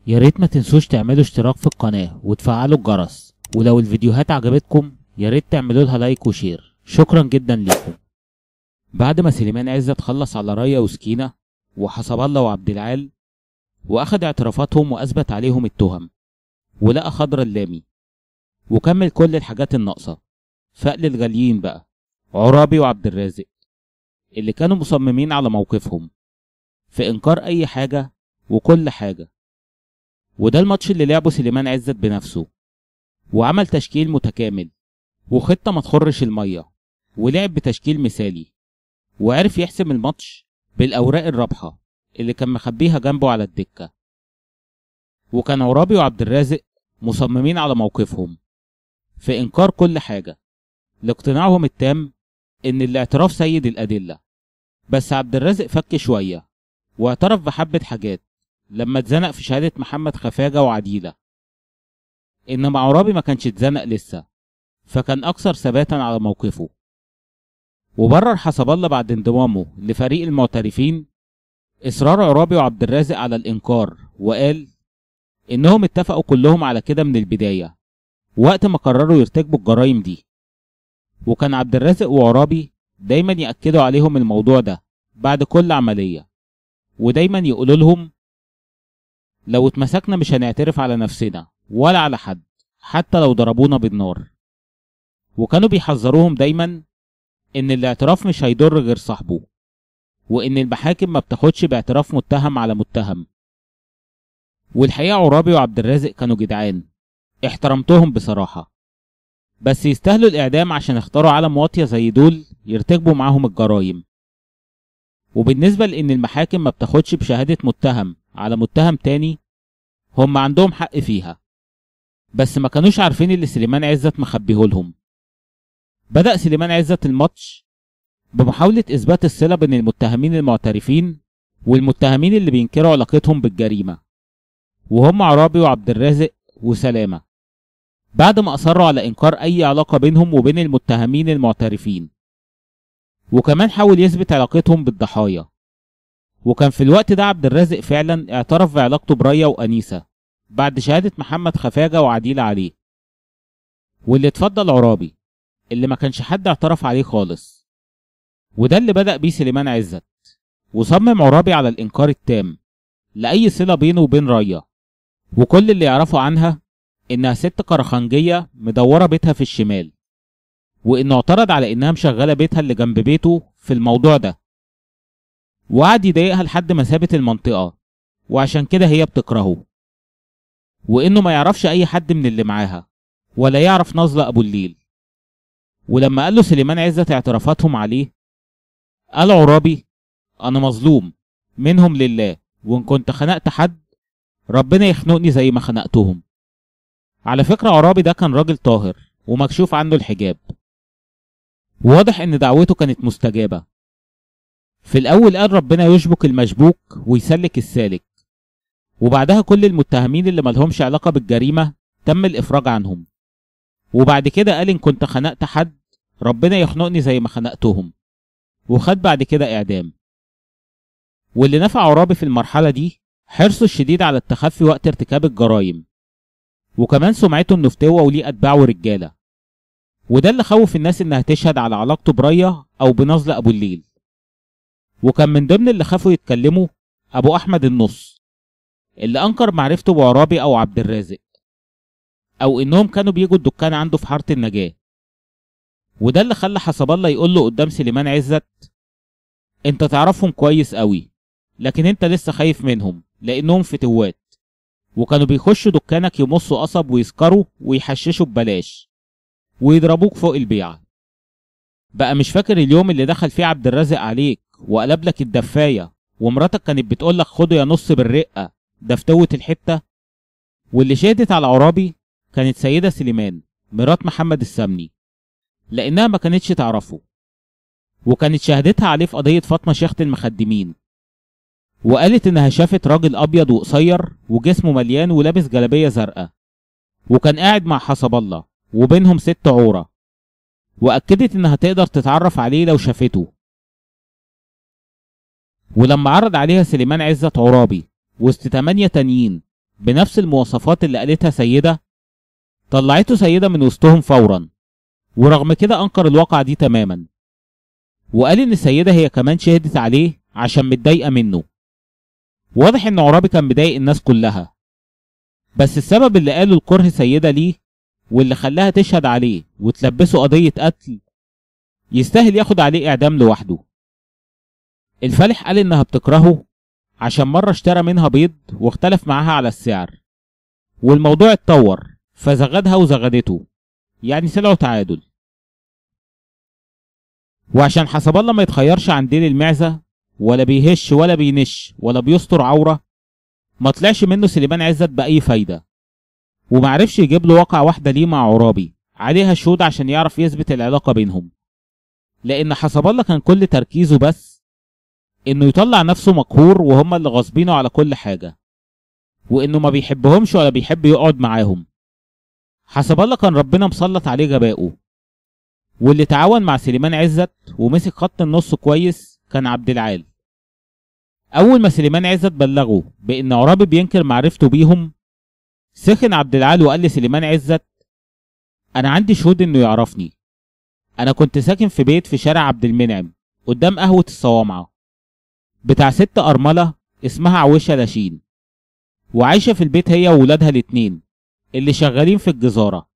يا ريت ما تنسوش تعملوا اشتراك في القناة وتفعلوا الجرس، ولو الفيديوهات عجبتكم يا ريت تعملوا لها لايك وشير. شكرا جدا لكم. بعد ما سليمان عزت خلص على ريا وسكينة وحسب الله وعبد العال واخد اعترافاتهم واثبت عليهم التهم، ولقى خضر اللامي وكمل كل الحاجات الناقصة، فقل الغاليين بقى عرابي وعبد الرازق اللي كانوا مصممين على موقفهم في انكار اي حاجة وكل حاجة. وده الماتش اللي لعبه سليمان عزت بنفسه، وعمل تشكيل متكامل وخطة ما تخرش المية، ولعب بتشكيل مثالي، وعرف يحسم الماتش بالاوراق الرابحة اللي كان مخبيها جنبه على الدكة. وكان عرابي وعبد الرازق مصممين على موقفهم في انكار كل حاجة لاقتناعهم التام ان الاعتراف سيد الادلة. بس عبد الرازق فك شوية واعترف بحبة حاجات لما اتزنق في شهادة محمد خفاجة وعديلة، انما عرابي ما كانش اتزنق لسه، فكان اكثر ثباتا على موقفه. وبرر حسب الله بعد انضمامه لفريق المعترفين اصرار عرابي وعبد الرازق على الانكار، وقال انهم اتفقوا كلهم على كده من البداية وقت ما قرروا يرتكبوا الجرائم دي. وكان عبد الرازق وعرابي دايما يأكدوا عليهم الموضوع ده بعد كل عملية، ودايما يقولوا لهم لو اتمسكنا مش هنعترف على نفسنا ولا على حد حتى لو ضربونا بالنار. وكانوا بيحذروهم دايما ان الاعتراف مش هيضر غير صاحبه، وان المحاكم ما بتاخدش باعتراف متهم على متهم. والحقيقة عرابي وعبد الرازق كانوا جدعان، احترمتهم بصراحة، بس يستاهلوا الاعدام عشان اختاروا علم واطية زي دول يرتكبوا معاهم الجرايم. وبالنسبة لان المحاكم ما بتاخدش بشهادة متهم على متهم تاني، هم عندهم حق فيها، بس ما كانوش عارفين اللي سليمان عزت مخبيهولهم. بدأ سليمان عزت الماتش بمحاولة اثبات الصلة بين المتهمين المعترفين والمتهمين اللي بينكروا علاقتهم بالجريمة، وهم عرابي وعبد الرازق وسلامة، بعد ما اصروا على انكار اي علاقة بينهم وبين المتهمين المعترفين. وكمان حاول يثبت علاقتهم بالضحايا. وكان في الوقت ده عبد الرازق فعلا اعترف بعلاقته بريا وأنيسة بعد شهادة محمد خفاجة وعديلة عليه، واللي اتفضل عرابي اللي ما كانش حد اعترف عليه خالص. وده اللي بدأ بيه سليمان عزت، وصمم عرابي على الإنكار التام لأي صلة بينه وبين ريا، وكل اللي يعرفوا عنها إنها ست كرخنجية مدورة بيتها في الشمال، وإنه اعترض على إنها مشغلة بيتها اللي جنب بيته في الموضوع ده، وقعد يضايقها لحد ما سابت المنطقة، وعشان كده هي بتكرهه، وإنه ما يعرفش أي حد من اللي معاها ولا يعرف نظلة أبو الليل. ولما قال له سليمان عزت اعترافاتهم عليه، قال عرابي أنا مظلوم منهم لله، وإن كنت خنقت حد ربنا يخنقني زي ما خنقتهم. على فكرة عرابي ده كان راجل طاهر ومكشوف عنه الحجاب، وواضح إن دعوته كانت مستجابة. في الأول قال ربنا يشبك المشبوك ويسلك السالك، وبعدها كل المتهمين اللي ملهمش علاقة بالجريمة تم الإفراج عنهم. وبعد كده قال إن كنت خنقت حد ربنا يخنقني زي ما خنقتهم، وخد بعد كده إعدام. واللي نفع عرابي في المرحلة دي حرصه الشديد على التخفي وقت ارتكاب الجرائم، وكمان سمعته إنه فتوة وليه أتباع ورجالة، وده اللي خوف الناس إنها تشهد على علاقته بريا أو بنظلة أبو الليل. وكان من ضمن اللي خافوا يتكلموا أبو أحمد النص، اللي أنكر معرفته بعرابي أو عبد الرازق، أو إنهم كانوا بيجوا الدكان عنده في حارة النجاة. وده اللي خلى حسب الله يقول له قدام سليمان عزت أنت تعرفهم كويس قوي، لكن أنت لسه خايف منهم لأنهم فتوات، وكانوا بيخشوا دكانك يمصوا قصب ويسكروا ويحششوا ببلاش ويضربوك فوق البيعة. بقى مش فاكر اليوم اللي دخل فيه عبد الرازق عليك وقلب لك الدفاية ومراتك كانت بتقول لك خده يا نص بالرقة ده فتوة الحتة؟ واللي شهدت على عرابي كانت سيدة سليمان مرات محمد السمني، لأنها ما كانتش تعرفه، وكانت شهدتها عليه في قضية فاطمة شيخة المخدمين، وقالت إنها شافت راجل أبيض وقصير وجسمه مليان ولابس جلابية زرقاء، وكان قاعد مع حسب الله وبينهم ست عورة، وأكدت إنها تقدر تتعرف عليه لو شافته. ولما عرض عليها سليمان عزت عرابي وسط 8 تانيين بنفس المواصفات اللي قالتها سيدة، طلعته سيدة من وسطهم فورا، ورغم كده أنكر الواقعة دي تماما، وقال إن السيدة هي كمان شهدت عليه عشان متضايقة منه. واضح إن عرابي كان مضايق الناس كلها، بس السبب اللي قاله الكره سيدة ليه واللي خلاها تشهد عليه وتلبسه قضية قتل يستاهل ياخد عليه إعدام لوحده. الفالح قال إنها بتكرهه عشان مرة اشترى منها بيض واختلف معاها على السعر، والموضوع اتطور فزغدها وزغدته، يعني طلعوا تعادل. وعشان حسب الله ما يتخيرش عن ديل المعزة، ولا بيهش ولا بينش ولا بيستر عورة، ما طلعش منه سليمان عزت بأي فايدة، ومعرفش يجيب له واقعة واحدة ليه مع عرابي عليها شهود عشان يعرف يثبت العلاقة بينهم، لأن حسب الله كان كل تركيزه بس إنه يطلع نفسه مقهور وهم اللي غاصبينه على كل حاجة، وإنه ما بيحبهمش ولا بيحب يقعد معاهم. حسب الله كان ربنا مسلط عليه غبائه، واللي تعاون مع سليمان عزت ومسك خط النص كويس كان عبد العال. أول ما سليمان عزت بلغه بإن عرابي بينكر معرفته بيهم، سخن عبد العال وقال لسليمان عزت: أنا عندي شهود إنه يعرفني، أنا كنت ساكن في بيت في شارع عبد المنعم قدام قهوة الصوامعة بتاع ست أرملة اسمها عويشة لاشين، وعايشة في البيت هي وولادها الاتنين اللي شغالين في الجزارة.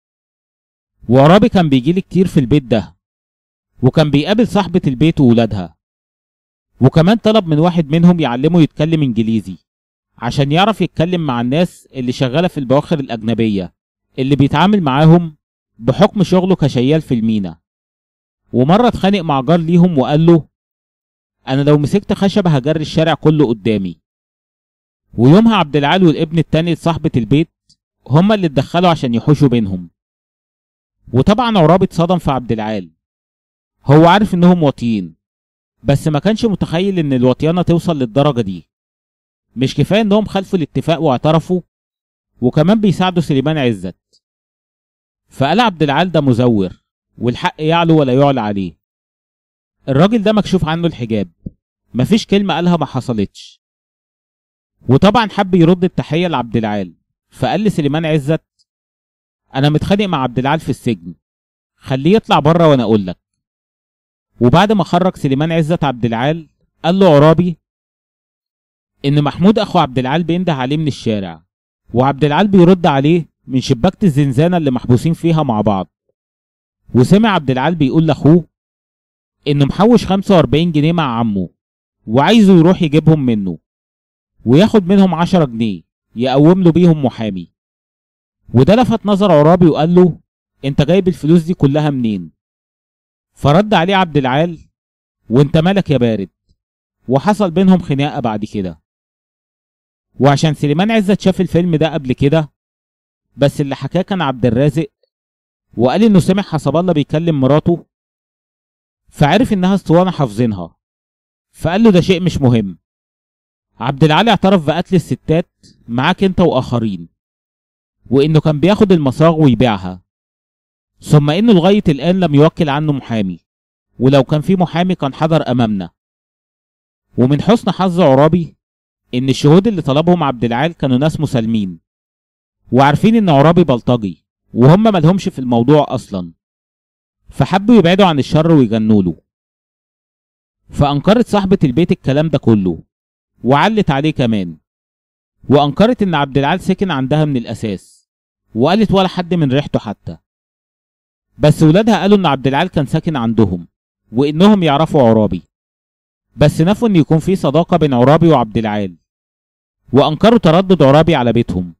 وعرابي كان بيجيلي كتير في البيت ده، وكان بيقابل صاحبة البيت وولادها، وكمان طلب من واحد منهم يعلمه يتكلم انجليزي عشان يعرف يتكلم مع الناس اللي شغالة في البواخر الأجنبية اللي بيتعامل معاهم بحكم شغله كشيال في المينا. ومرة اتخانق مع جار ليهم وقال له: أنا لو مسكت خشبة هجري الشارع كله قدامي. ويومها عبد العال والابن التاني لصاحبة البيت هما اللي اتدخلوا عشان يحوشوا بينهم. وطبعا عرابي اتصدم في عبد العال، هو عارف انهم واطيين بس ما كانش متخيل ان الوطيانة توصل للدرجة دي. مش كفاية انهم خالفوا الاتفاق واعترفوا وكمان بيساعدوا سليمان عزت. فقال عبد العال ده مزور والحق يعلو ولا يعلى عليه. الراجل ده مكشوف عنه الحجاب، مفيش كلمة قالها ما حصلتش. وطبعا حب يرد التحية لعبد العال، فقال لسليمان عزت: انا متخانق مع عبد العال في السجن، خليه يطلع بره وانا اقول لك. وبعد ما خرج سليمان عزت عبد العال قال له عرابي ان محمود اخو عبد العال بينده عليه من الشارع، وعبد العال بيرد عليه من شباكة الزنزانة اللي محبوسين فيها مع بعض. وسمع عبد العال بيقول لاخوه انه محوش 45 جنيه مع عمه وعايزه يروح يجيبهم منه وياخد منهم 10 جنيه يقوم له بيهم محامي. وده لفت نظر عرابي وقال له: انت جايب الفلوس دي كلها منين؟ فرد عليه عبد العال: وانت مالك يا بارد. وحصل بينهم خناقة بعد كده. وعشان سليمان عزت شاف الفيلم ده قبل كده، بس اللي حكاه كان عبد الرازق، وقال انه سمع حسب الله بيكلم مراته، فعرف انها اسطوانة حافظينها، فقال له ده شيء مش مهم. عبد العال اعترف بقتل الستات معاك انت واخرين، وانه كان بياخد المصاغ ويبيعها، ثم انه لغاية الان لم يوكل عنه محامي، ولو كان في محامي كان حضر امامنا. ومن حسن حظ عرابي ان الشهود اللي طلبهم عبد العال كانوا ناس مسالمين وعارفين ان عرابي بلطجي وهم مالهمش في الموضوع اصلا، فحبوا يبعدوا عن الشر ويجنوا له. فانكرت صاحبة البيت الكلام ده كله وعلت عليه كمان، وانكرت ان عبد العال سكن عندها من الاساس، وقالت ولا حد من ريحته حتى. بس ولادها قالوا ان عبد العال كان ساكن عندهم وانهم يعرفوا عرابي، بس نفوا ان يكون في صداقة بين عرابي وعبد العال، وانكروا تردد عرابي على بيتهم.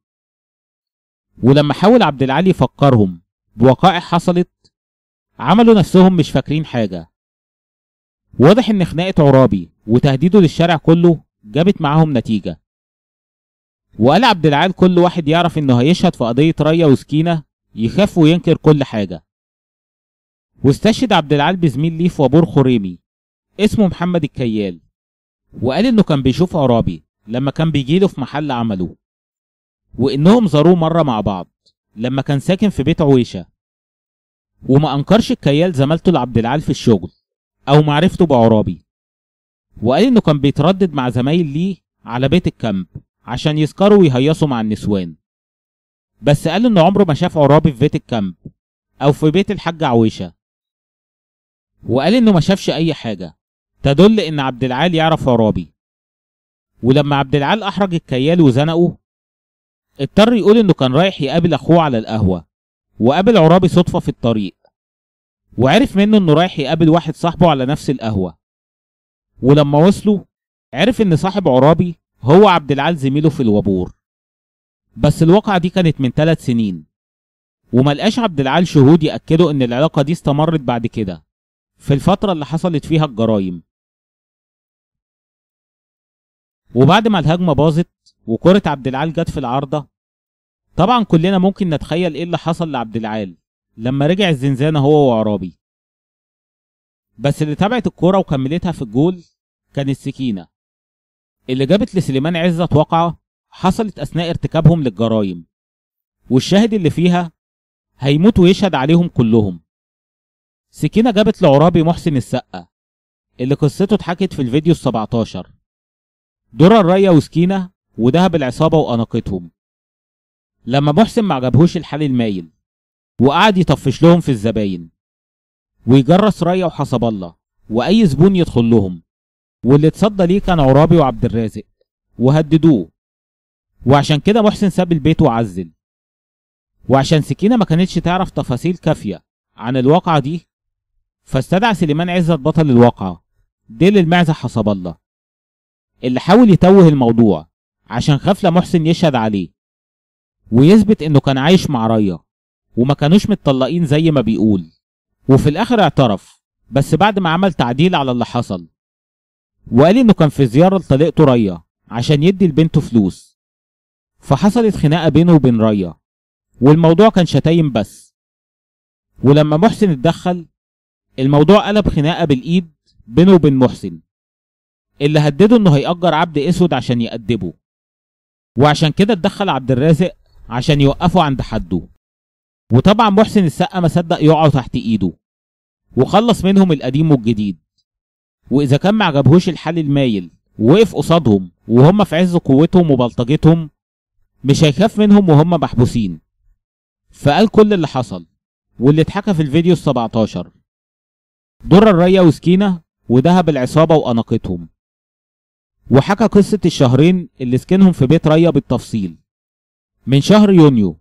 ولما حاول عبد العال يفكرهم بوقائع حصلت، عملوا نفسهم مش فاكرين حاجة. واضح ان خناقة عرابي وتهديده للشارع كله جابت معاهم نتيجة. وقال عبد العال كل واحد يعرف انه هيشهد في قضية ريا وسكينة يخاف وينكر كل حاجة. واستشهد عبد العال بزميل ليه في وابور خريمي اسمه محمد الكيال، وقال انه كان بيشوف عرابي لما كان بيجيله في محل عمله، وانهم زاروه مرة مع بعض لما كان ساكن في بيت عويشة. وما انكرش الكيال زمالته لعبد العال في الشغل او معرفته بعرابي، وقال انه كان بيتردد مع زمايل ليه على بيت الكامب عشان يسكروا ويهيصوا مع النسوان. بس قال انه عمره ما شاف عرابي في بيت الكامب او في بيت الحاج عويشه، وقال انه ما شافش اي حاجه تدل ان عبد العال يعرف عرابي. ولما عبد العال احرج الكيال وزنقه، اضطر يقول انه كان رايح يقابل اخوه على القهوه، وقابل عرابي صدفه في الطريق، وعرف منه انه رايح يقابل واحد صاحبه على نفس القهوه. ولما وصلوا عرف ان صاحب عرابي هو عبد العال زميله في الوابور. بس الواقعه دي كانت من 3 سنين، وملقاش عبد العال شهود يأكدوا ان العلاقه دي استمرت بعد كده في الفتره اللي حصلت فيها الجرايم. وبعد ما الهجمه باظت وكرة عبد العال جت في العارضه، طبعا كلنا ممكن نتخيل ايه اللي حصل لعبد العال لما رجع الزنزانه هو وعرابي. بس اللي تابعت الكوره وكملتها في الجول كانت سكينه، اللي جابت لسليمان عزت واقعه حصلت اثناء ارتكابهم للجرايم، والشاهد اللي فيها هيموت ويشهد عليهم كلهم. سكينه جابت لعرابي محسن السقا، اللي قصته اتحكت في الفيديو ال17، درة الريا وسكينه ودهب العصابه واناقتهم. لما محسن ما عجبهوش الحال المايل وقعد يطفش لهم في الزباين، ويجرس ريا وحسب الله واي زبون يدخل لهم، واللي اتصدى ليه كان عرابي وعبد الرازق وهددوه. وعشان كده محسن ساب البيت وعزل. وعشان سكينه ما كانتش تعرف تفاصيل كافيه عن الواقعه دي، فاستدعى سليمان عزت بطل الواقعه ديل المعزه حسب الله، اللي حاول يتوه الموضوع عشان خاف لمحسن يشهد عليه ويثبت انه كان عايش مع ريا وما كانوش متطلقين زي ما بيقول. وفي الاخر اعترف، بس بعد ما عمل تعديل على اللي حصل، وقال انه كان في زياره لطليقته ريا عشان يدي لبنته فلوس، فحصلت خناقه بينه وبين ريا، والموضوع كان شتايم بس. ولما محسن اتدخل، الموضوع قلب خناقه بالايد بينه وبين محسن، اللي هدده انه هيأجر عبد اسود عشان يأدبه. وعشان كده اتدخل عبد الرازق عشان يوقفه عند حده. وطبعا محسن السقا ما صدق يقعوا تحت ايده، وخلص منهم القديم والجديد. واذا كان ما عجبهوش الحال المايل ووقف قصادهم وهم في عز قوتهم وبلطجتهم، مش هيخاف منهم وهم محبوسين. فقال كل اللي حصل واللي اتحكى في الفيديو ال17، درة الريا وسكينه ودهب العصابه واناقتهم. وحكى قصه الشهرين اللي سكنهم في بيت ريا بالتفصيل، من شهر يونيو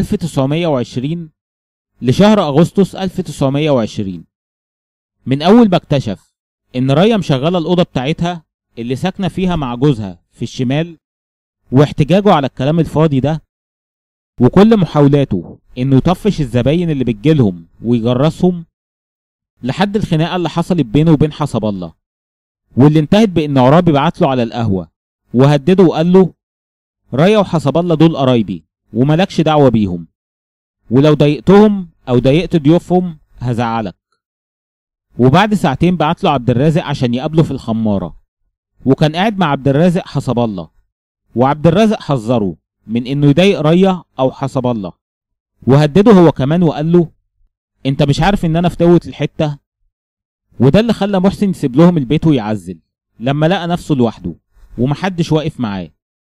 1920 لشهر اغسطس 1920. من اول ما اكتشف ان ريا مشغله الاوضه بتاعتها اللي ساكنه فيها مع جوزها في الشمال، واحتجاجه على الكلام الفاضي ده، وكل محاولاته انه يطفش الزباين اللي بتجيلهم ويجرسهم، لحد الخناقه اللي حصلت بينه وبين حسب الله، واللي انتهت بان عرابي بعت له على القهوه وهدده وقال له ريا وحسب الله دول قرايبي وملكش دعوه بيهم، ولو ضايقتهم او ضايقت ضيوفهم هزعلك. وبعد ساعتين بعت له عبد الرازق عشان يقابله في الخماره، وكان قاعد مع عبد الرازق حسب الله، وعبد الرازق حذره من انه يضايق ريا او حسب الله، وهدده هو كمان وقال له انت مش عارف ان انا فتوت الحته. وده اللي خلى محسن يسيب لهم البيت ويعزل لما لقى نفسه لوحده ومحدش واقف معاه.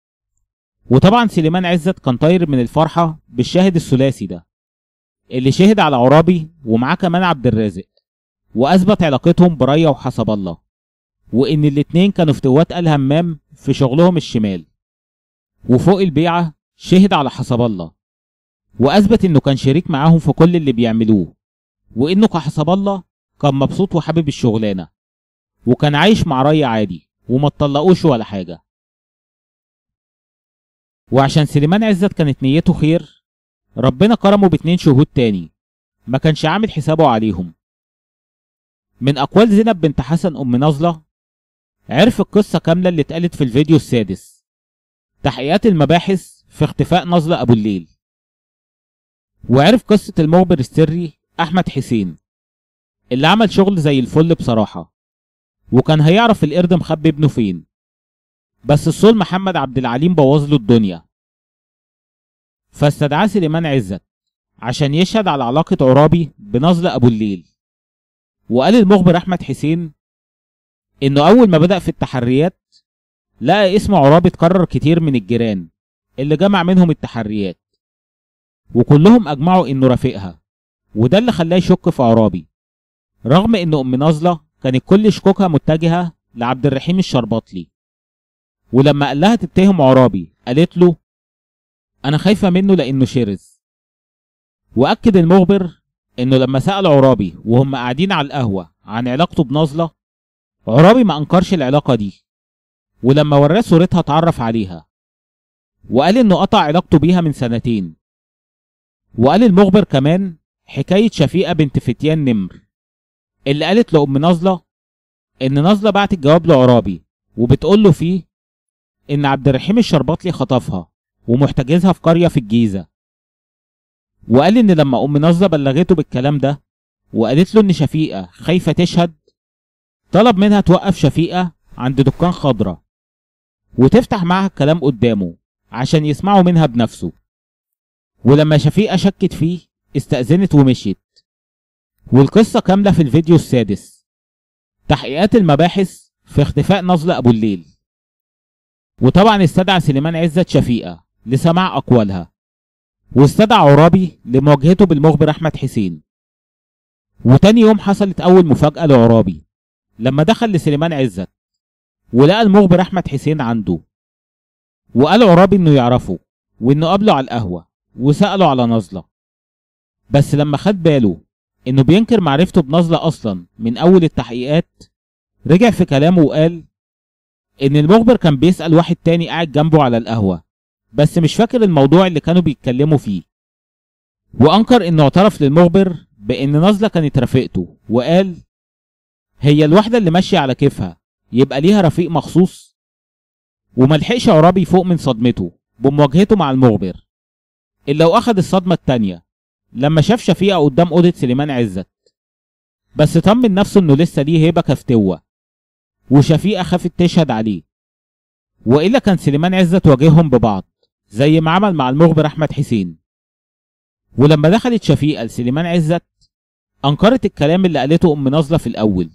وطبعا سليمان عزت كان طاير من الفرحه بالشاهد الثلاثي ده، اللي شهد على عرابي ومعاه كمان عبد الرازق، واثبت علاقتهم بريا وحسب الله، وان الاتنين كانوا فتوات آل همام في شغلهم الشمال. وفوق البيعه شهد على حسب الله واثبت انه كان شريك معاهم في كل اللي بيعملوه، وانه كحسب الله كان مبسوط وحابب الشغلانه، وكان عايش مع ريا عادي وما اتطلقوش ولا حاجه. وعشان سليمان عزت كانت نيته خير، ربنا كرمه ب2 شهود تاني ما كانش عامل حسابه عليهم. من اقوال زينب بنت حسن ام نظله، عرف القصه كامله اللي اتقالت في الفيديو السادس، تحقيقات المباحث في اختفاء نظله ابو الليل. وعرف قصه المخبر السري احمد حسين، اللي عمل شغل زي الفل بصراحه، وكان هيعرف القرد مخبي ابنه فين، بس الصول محمد عبد العليم بوظ له الدنيا. فاستدعاه سليمان عزت عشان يشهد على علاقه عرابي بنظله ابو الليل. وقال المخبر احمد حسين انه اول ما بدأ في التحريات لقى اسم عرابي اتكرر كتير من الجيران اللي جمع منهم التحريات، وكلهم اجمعوا انه رفيقها، وده اللي خلاه يشك في عرابي، رغم ان ام نازله كانت كل شكوكها متجهه لعبد الرحيم الشرباطلي. ولما قال لها تتهم عرابي قالت له انا خايفه منه لانه شرس. واكد المخبر انه لما سأل عرابي وهم قاعدين على القهوه عن علاقته بنازله، عرابي ما انكرش العلاقه دي، ولما وراه صورتها اتعرف عليها وقال انه قطع علاقته بيها من سنتين. وقال المخبر كمان حكايه شفيقه بنت فتيان نمر اللي قالت لأم نازله ان نازله بعتت جواب لعرابي وبتقول له فيه ان عبد الرحيم الشرباطلي خطفها ومحتجزها في قريه في الجيزه. وقال ان لما ام نازله بلغته بالكلام ده وقالت له ان شفيقه خايفه تشهد، طلب منها توقف شفيقه عند دكان خضره وتفتح معها الكلام قدامه عشان يسمعوا منها بنفسه. ولما شفيقه شكت فيه استأذنت ومشيت. والقصه كامله في الفيديو السادس، تحقيقات المباحث في اختفاء نازله ابو الليل. وطبعا استدعى سليمان عزت شفيقه لسماع اقوالها، واستدعى عرابي لمواجهته بالمخبر احمد حسين. وتاني يوم حصلت اول مفاجاه لعرابي لما دخل لسليمان عزت ولقى المخبر احمد حسين عنده. وقال عرابي انه يعرفه وانه قابله على القهوه وسأله على نازله، بس لما خد باله انه بينكر معرفته بنازله اصلا من اول التحقيقات، رجع في كلامه وقال ان المخبر كان بيسأل واحد تاني قاعد جنبه على القهوه بس مش فاكر الموضوع اللي كانوا بيتكلموا فيه. وانكر انه اعترف للمخبر بان نازله كانت رفيقته، وقال هي الواحده اللي ماشيه على كيفها يبقى ليها رفيق مخصوص. وملحقش عرابي يفوق من صدمته بمواجهته مع المخبر الا واخد الصدمه التانيه لما شاف شفيقه قدام اوضه سليمان عزت، بس طمن نفسه انه لسه ليه هيبه كفتوه وشفيقه خافت تشهد عليه، والا كان سليمان عزت واجههم ببعض زي ما عمل مع المخبر احمد حسين. ولما دخلت شفيقه لسليمان عزت انكرت الكلام اللي قالته ام نازله في الاول.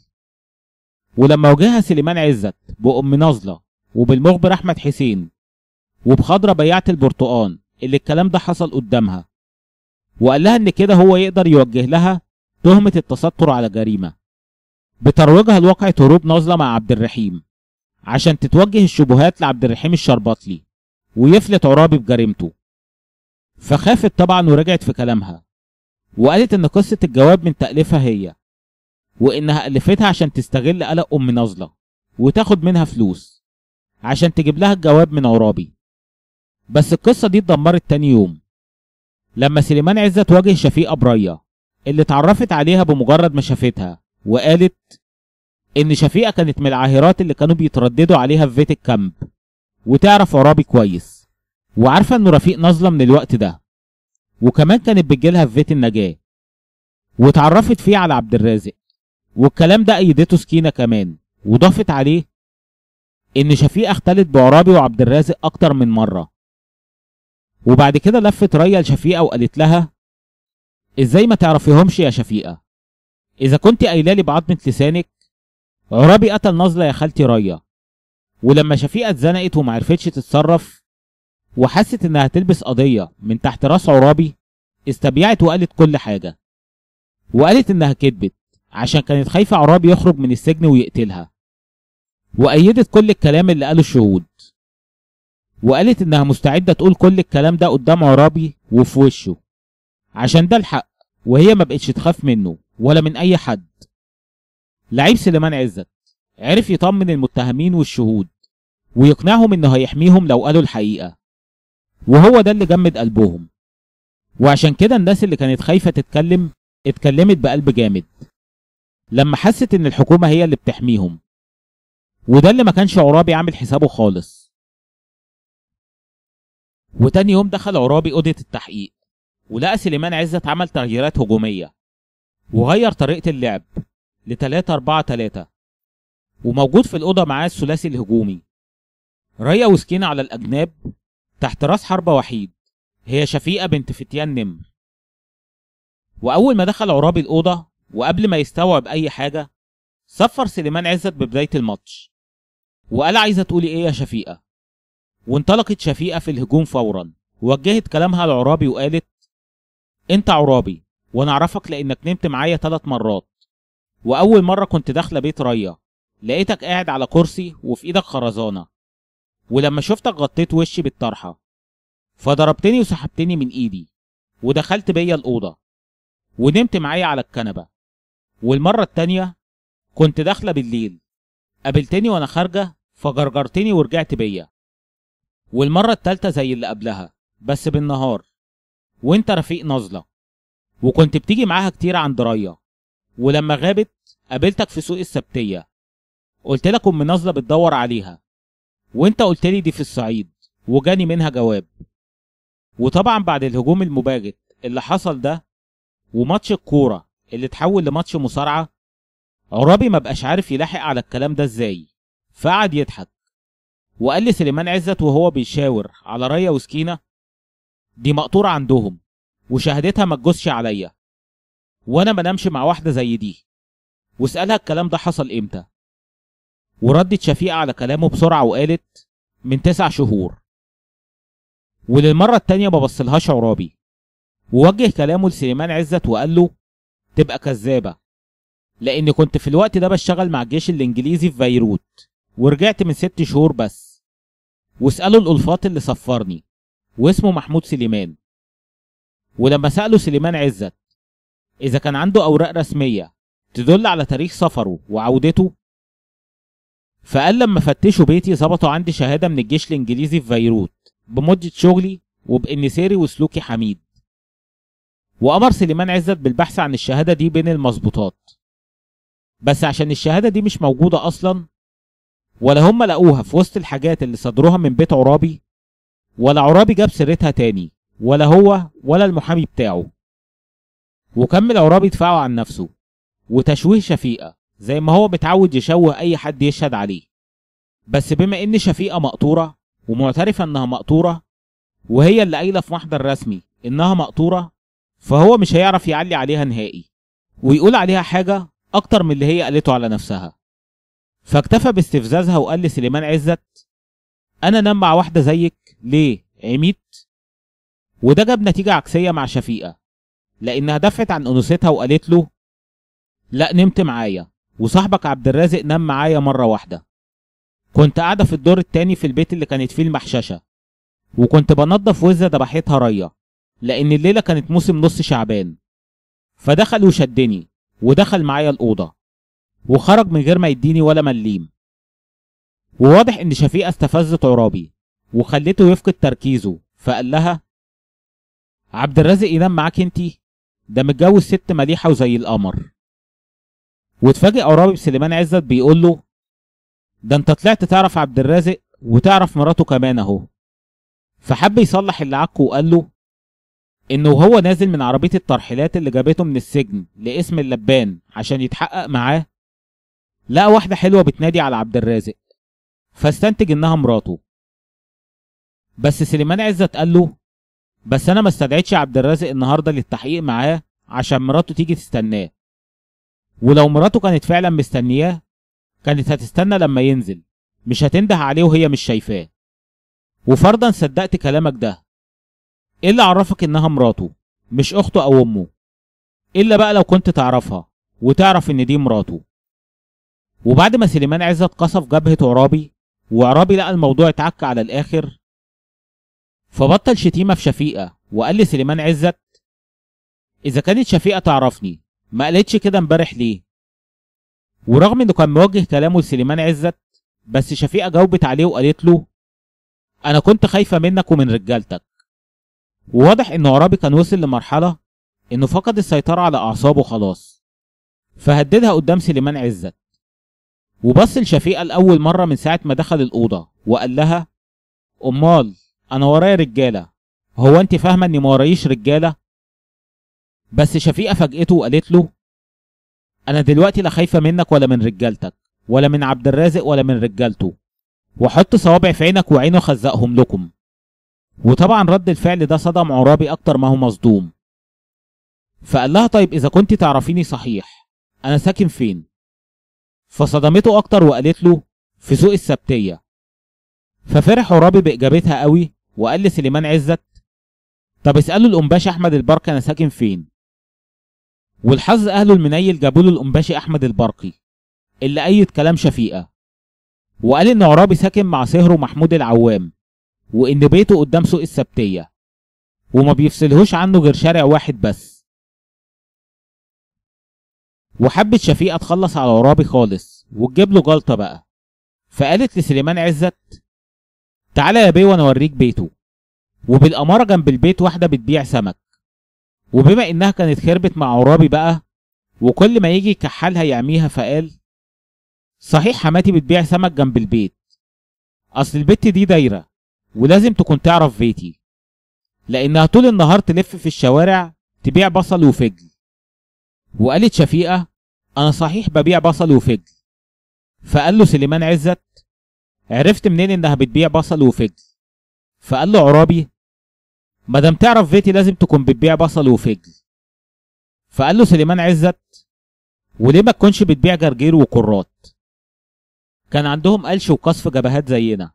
ولما واجهها سليمان عزت بام نازله وبالمخبر احمد حسين وبخضره بياعه البرتقان اللي الكلام ده حصل قدامها، وقال لها ان كده هو يقدر يوجه لها تهمه التستر على جريمه بترويجها لواقعة هروب نازله مع عبد الرحيم عشان تتوجه الشبهات لعبد الرحيم الشرباطلي ويفلت عرابي بجريمته. فخافت طبعا ورجعت في كلامها وقالت ان قصه الجواب من تأليفها هي، وانها ألفتها عشان تستغل قلق ام نازله وتاخد منها فلوس عشان تجيب لها الجواب من عرابي. بس القصه دي اتدمرت تاني يوم لما سليمان عزت واجه شفيقه بريه اللي اتعرفت عليها بمجرد ما شافتها، وقالت ان شفيقه كانت من العاهرات اللي كانوا بيترددوا عليها في بيت الكامب وتعرف عرابي كويس وعارفه انه رفيق نازله من الوقت ده، وكمان كانت بتجيلها في بيت النجاه واتعرفت فيه على عبد الرازق. والكلام ده ايدته سكينه كمان وضافت عليه ان شفيقه اختلت بعرابي وعبد الرازق اكتر من مره. وبعد كده لفت ريا لشفيقه وقالت لها ازاي ما تعرفيهمش يا شفيقه؟ اذا كنت قايله لي بعضمه لسانك عرابي قتل نازله يا خالتي ريا. ولما شفيقه اتزنقت ومعرفتش تتصرف وحست انها تلبس قضيه من تحت راس عرابي، استبيعت وقالت كل حاجه، وقالت انها كدبت عشان كانت خايفه عرابي يخرج من السجن ويقتلها، وأيدت كل الكلام اللي قاله الشهود، وقالت انها مستعده تقول كل الكلام ده قدام عرابي وفي وشه عشان ده الحق، وهي ما بقتش تخاف منه ولا من اي حد. لعيب سليمان عزت عرف يطمن المتهمين والشهود ويقنعهم انه هيحميهم لو قالوا الحقيقه، وهو ده اللي جمد قلبهم. وعشان كده الناس اللي كانت خايفه تتكلم اتكلمت بقلب جامد لما حست ان الحكومه هي اللي بتحميهم، وده اللي ما كانش عرابي عامل حسابه خالص. وتاني يوم دخل عرابي اوضه التحقيق ولقى سليمان عزت عمل تغييرات هجوميه وغير طريقه اللعب ل3-4-3، وموجود في الاوضه معاه الثلاثي الهجومي ريا وسكينه على الاجناب تحت راس حربه وحيد هي شفيقه بنت فتيان نمر. واول ما دخل عرابي الاوضه وقبل ما يستوعب اي حاجه صفر سليمان عزت ببدايه الماتش وقال عايزة تقولي ايه يا شفيقة؟ وانطلقت شفيقة في الهجوم فورا، ووجهت كلامها لعرابي وقالت: انت عرابي، وانا اعرفك لانك نمت معايا 3 مرات، واول مرة كنت داخلة بيت ريا لقيتك قاعد على كرسي وفي ايدك خرزانة، ولما شفتك غطيت وشي بالطرحة فضربتني وسحبتني من ايدي ودخلت بيا الأوضة ونمت معايا على الكنبة. والمرة التانية كنت داخلة بالليل، قابلتني وانا خارجة فجرجرتني ورجعت بيا. والمرة التالتة زي اللي قبلها بس بالنهار، وانت رفيق نازلة، وكنت بتيجي معاها كتير عند ريا، ولما غابت قابلتك في سوق السبتية، قلت لك ام نازلة بتدور عليها، وانت قلت لي دي في الصعيد، وجاني منها جواب. وطبعا بعد الهجوم المباغت اللي حصل ده وماتش الكورة اللي اتحول لماتش مصارعة، عرابي ما بقاش عارف يلاحق على الكلام ده ازاي، فقعد يضحك وقال لي سليمان عزت وهو بيشاور على ريا وسكينة: دي مقطورة عندهم وشهادتها ما تجوزش عليا، وانا ما نمشي مع واحدة زي دي. واسألها الكلام ده حصل امتى؟ وردت شفيقة على كلامه بسرعة وقالت: من 9 شهور. وللمرة التانية ما بصلهاش عرابي، ووجه كلامه لسليمان عزت وقال له: تبقى كذابة، لاني كنت في الوقت ده بشتغل مع الجيش الانجليزي في بيروت، ورجعت من 6 شهور بس. واسألوا الألفاط اللي سفرني واسمه محمود سليمان. ولما سألوا سليمان عزت إذا كان عنده أوراق رسمية تدل على تاريخ سفره وعودته، فقال: لما فتشوا بيتي ظبطوا عندي شهادة من الجيش الإنجليزي في بيروت بمدة شغلي وبإني سيري وسلوكي حميد. وأمر سليمان عزت بالبحث عن الشهادة دي بين المظبوطات، بس عشان الشهادة دي مش موجودة أصلا، ولا هم لقوها في وسط الحاجات اللي صدروها من بيت عرابي، ولا عرابي جاب سيرتها تاني، ولا هو ولا المحامي بتاعه. وكمل عرابي دفاعه عن نفسه وتشويه شفيقة زي ما هو متعود يشوه أي حد يشهد عليه، بس بما إن شفيقة مقطورة ومعترفة إنها مقطورة، وهي اللي قايلة في محضر رسمي إنها مقطورة، فهو مش هيعرف يعلي عليها نهائي ويقول عليها حاجة أكتر من اللي هي قالته على نفسها. فاكتفى باستفزازها وقال لسليمان عزت: أنا نام مع واحدة زيك ليه؟ عميت؟ وده جاب نتيجة عكسية مع شفيقة، لأنها دفعت عن أنوثتها وقالت له: لا، نمت معايا، وصاحبك عبد الرازق نام معايا مرة واحدة. كنت قاعدة في الدور التاني في البيت اللي كانت فيه المحششة، وكنت بنضف وزة دبحتها ريا، لأن الليلة كانت موسم نص شعبان. فدخل وشدني ودخل معايا الأوضة وخرج من غير ما يديني ولا مليم. وواضح إن شفيقة استفزت عرابي وخلته يفقد تركيزه، فقال لها: عبد الرازق ينام معاك انتي؟ ده متجوز ست مليحة وزي القمر. واتفاجئ عرابي بسليمان عزت بيقول له: ده انت طلعت تعرف عبد الرازق وتعرف مراته كمان اهو. فحب يصلح اللي عكه وقال له انه وهو نازل من عربية الترحيلات اللي جابته من السجن لاسم اللبان عشان يتحقق معاه، لقى واحدة حلوة بتنادي على عبد الرازق، فاستنتج انها مراته. بس سليمان عزت قال له: بس انا ما استدعيتش عبد الرازق النهارده للتحقيق معاه عشان مراته تيجي تستناه، ولو مراته كانت فعلا مستنياه كانت هتستنى لما ينزل، مش هتنده عليه وهي مش شايفاه. وفرضا صدقت كلامك ده، ايه اللي عرفك انها مراته مش اخته او امه؟ الا بقى لو كنت تعرفها وتعرف ان دي مراته. وبعد ما سليمان عزت قصف جبهة عرابي وعرابي لقى الموضوع اتعك على الاخر، فبطل شتيمة في شفيقة وقال لي سليمان عزت: اذا كانت شفيقة تعرفني ما قالتش كده امبارح ليه؟ ورغم انه كان موجه كلامه لسليمان عزت، بس شفيقة جاوبت عليه وقالت له: انا كنت خايفة منك ومن رجالتك. وواضح ان عرابي كان وصل لمرحلة انه فقد السيطرة على اعصابه خلاص، فهددها قدام سليمان عزت. وبص لشفيقة لأول مرة من ساعة ما دخل الأوضة وقال لها: امال انا ورايا رجالة، هو انت فاهمة اني ما ورايش رجالة؟ بس شفيقة فاجئته وقالت له: انا دلوقتي لا خايفة منك ولا من رجالتك ولا من عبد الرازق ولا من رجالته، وحط صوابع في عينك وعينه خزقهم لكم. وطبعا رد الفعل ده صدم عرابي اكتر ما هو مصدوم، فقال لها: طيب اذا كنت تعرفيني صحيح انا ساكن فين؟ فصدمته اكتر وقالت له: في سوق السبتية. ففرح عرابي بإجابتها قوي وقال لسليمان عزت: طب اسألوا القنباشي أحمد البرقي أنا ساكن فين. والحظ أهله المنيل جابوا له القنباشي أحمد البرقي اللي أيد كلام شفيقة، وقال إن عرابي ساكن مع صهره محمود العوام، وإن بيته قدام سوق السبتية وما بيفصلهوش عنه غير شارع واحد بس. وحبت شفيقة تخلص على عرابي خالص وتجيب له جلطة بقى، فقالت لسليمان عزت: تعالى يا بيه وانا اوريك بيته. وبالأمارة جنب البيت واحدة بتبيع سمك، وبما انها كانت خربت مع عرابي بقى وكل ما يجي يكحلها يعميها، فقال: صحيح حماتي بتبيع سمك جنب البيت، اصل البت دي دايرة ولازم تكون تعرف بيتي، لانها طول النهار تلف في الشوارع تبيع بصل وفجل. وقالت شفيقة: انا صحيح ببيع بصل وفجل. فقال له سليمان عزت: عرفت منين انها بتبيع بصل وفجل؟ فقال له عرابي: مادام تعرف بيتي لازم تكون بتبيع بصل وفجل. فقال له سليمان عزت: وليه ما تكونش بتبيع جرجير وكرات؟ كان عندهم قلش وقصف جبهات زينا.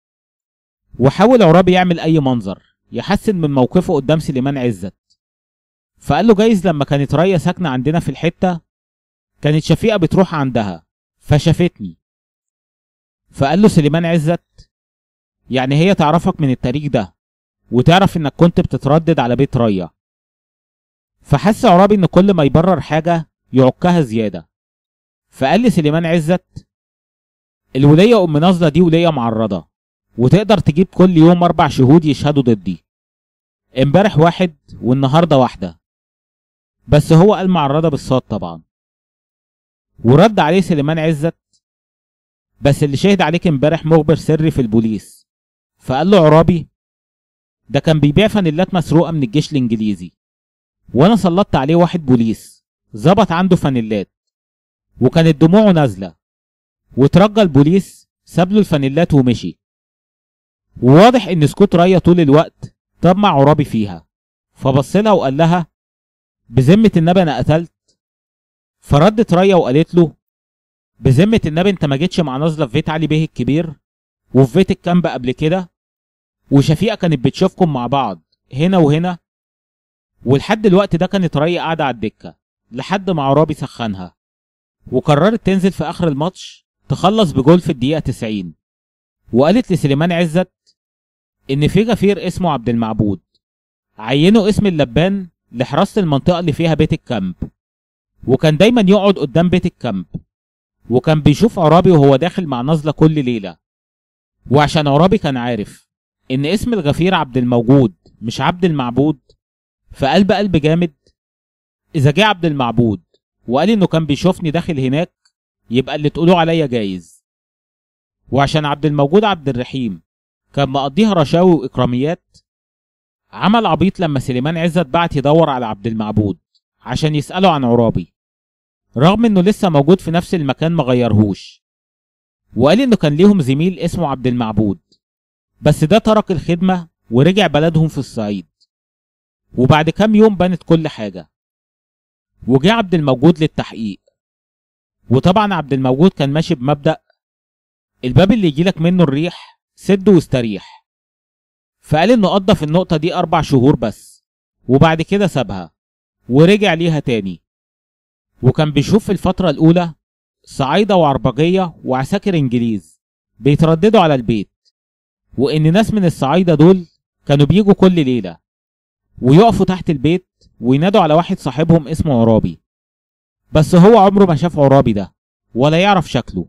وحاول عرابي يعمل اي منظر يحسن من موقفه قدام سليمان عزت. فقال له: جايز لما كانت رايه ساكنه عندنا في الحته كانت شفيقه بتروح عندها فشافتني. فقال له سليمان عزت: يعني هي تعرفك من التاريخ ده وتعرف انك كنت بتتردد على بيت رايه. فحس عرابي ان كل ما يبرر حاجه يعكها زياده. فقال لي سليمان عزت: الوليه ام نازله دي وليه معرضه وتقدر تجيب كل يوم 4 شهود يشهدوا ضدي، امبارح واحد والنهارده واحده، بس هو قال معرضه بالصوت طبعا. ورد عليه سليمان عزت: بس اللي شهد عليك امبارح مخبر سري في البوليس. فقال له عرابي: ده كان بيبيع فانيلات مسروقه من الجيش الانجليزي، وانا سلطت عليه واحد بوليس ظبط عنده فانيلات وكانت دموعه نازله، وترجى البوليس ساب له الفانيلات ومشي. وواضح ان سكوت رايه طول الوقت طمع عرابي فيها، فبص لها وقال لها: بذمه النبي انا قتلت؟ فردت رايه وقالت له: بذمه النبي انت ما جيتش مع نازله في بيت علي بيه الكبير وفي بيت الكامب قبل كده؟ وشفيقه كانت بتشوفكم مع بعض هنا وهنا. ولحد الوقت ده كانت رايه قاعده على الدكه لحد ما عرابي سخنها، وقررت تنزل في اخر الماتش تخلص بجول في الدقيقه 90. وقالت لسليمان عزت ان في غفير اسمه عبد المعبود عينه اسم اللبان لحراسه المنطقه اللي فيها بيت الكامب، وكان دايما يقعد قدام بيت الكامب، وكان بيشوف عرابي وهو داخل مع نازله كل ليله. وعشان عرابي كان عارف ان اسم الغفير عبد الموجود مش عبد المعبود، فقلب قلب جامد اذا جه عبد المعبود وقال انه كان بيشوفني داخل هناك يبقى اللي تقولوه عليا جايز. وعشان عبد الموجود عبد الرحيم كان مقضيها رشاوي واكراميات، عمل عبيط لما سليمان عزت بعت يدور على عبد المعبود عشان يسأله عن عرابي، رغم انه لسه موجود في نفس المكان ما غيرهوش. وقال انه كان ليهم زميل اسمه عبد المعبود، بس ده ترك الخدمة ورجع بلدهم في الصعيد. وبعد كام يوم بانت كل حاجة، وجه عبد الموجود للتحقيق. وطبعا عبد الموجود كان ماشي بمبدأ الباب اللي يجيلك منه الريح سد واستريح. فقال انه قضى في النقطة دي 4 شهور بس، وبعد كده سابها ورجع ليها تاني. وكان بيشوف في الفترة الأولى صعايدة وعربجية وعساكر إنجليز بيترددوا على البيت، وإن ناس من الصعايدة دول كانوا بيجوا كل ليلة ويقفوا تحت البيت وينادوا على واحد صاحبهم اسمه عرابي، بس هو عمره ما شاف عرابي ده ولا يعرف شكله،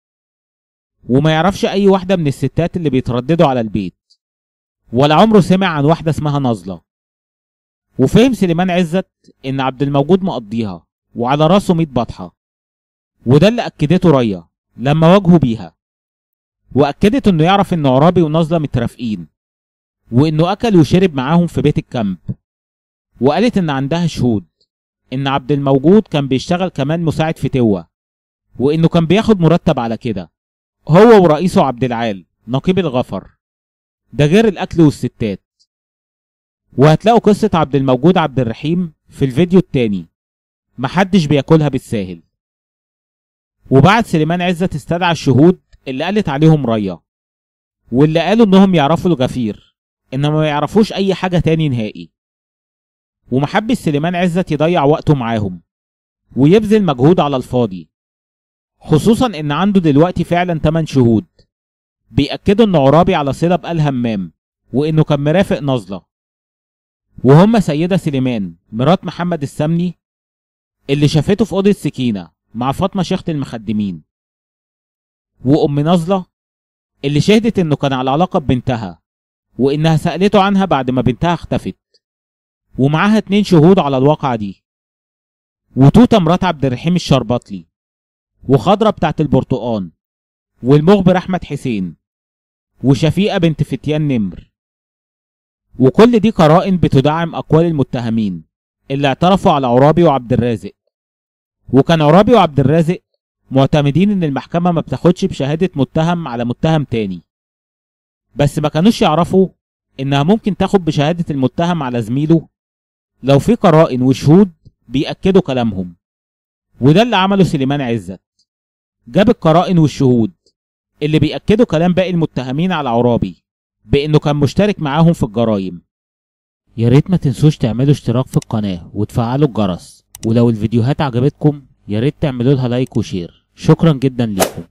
وما يعرفش أي واحدة من الستات اللي بيترددوا على البيت، ولا عمره سمع عن واحدة اسمها نازلة. وفهم سليمان عزت إن عبد الموجود مقضيها وعلى راسه 100 بطحة، وده اللي أكدته رايه لما واجهوا بيها، وأكدت إنه يعرف إن عرابي ونازلة مترافقين، وإنه أكل وشرب معاهم في بيت الكامب. وقالت إن عندها شهود إن عبد الموجود كان بيشتغل كمان مساعد في توة، وإنه كان بياخد مرتب على كده هو ورئيسه عبد العال نقيب الغفر، ده غير الأكل والستات. وهتلاقوا قصة عبد الموجود عبد الرحيم في الفيديو التاني، محدش بياكلها بالساهل. وبعد سليمان عزت استدعى الشهود اللي قالت عليهم ريا، واللي قالوا انهم يعرفوا الغفير انما ما يعرفوش اي حاجة تاني نهائي. ومحبش سليمان عزت يضيع وقته معاهم ويبذل مجهود على الفاضي، خصوصا ان عنده دلوقتي فعلا 8 شهود بيأكدوا ان عرابي على صلة بآل همام وانه كان مرافق نظلة، وهم سيدة سليمان مرات محمد السمني اللي شافته في أوضة سكينة مع فاطمة شيخة المخدمين، وأم نظلة اللي شهدت انه كان على علاقة ببنتها وانها سألته عنها بعد ما بنتها اختفت، ومعاها 2 شهود على الواقعة دي، وتوتة مرات عبد الرحيم الشربطلي، وخضرة بتاعت البرتقان، والمخبر احمد حسين، وشفيقة بنت فتيان نمر. وكل دي قرائن بتدعم اقوال المتهمين اللي اعترفوا على عرابي وعبد الرازق. وكان عرابي وعبد الرازق معتمدين ان المحكمة ما بتاخدش بشهادة متهم على متهم تاني، بس ما كانوش يعرفوا انها ممكن تاخد بشهادة المتهم على زميله لو في قرائن وشهود بيأكدوا كلامهم. وده اللي عمله سليمان عزت، جاب القرائن والشهود اللي بيأكدوا كلام باقي المتهمين على عرابي بانه كان مشترك معاهم في الجرايم. يا ريت ما تنسوش تعملوا اشتراك في القناة وتفعلوا الجرس، ولو الفيديوهات عجبتكم يا ريت تعملوا لها لايك وشير. شكرا جدا ليكم.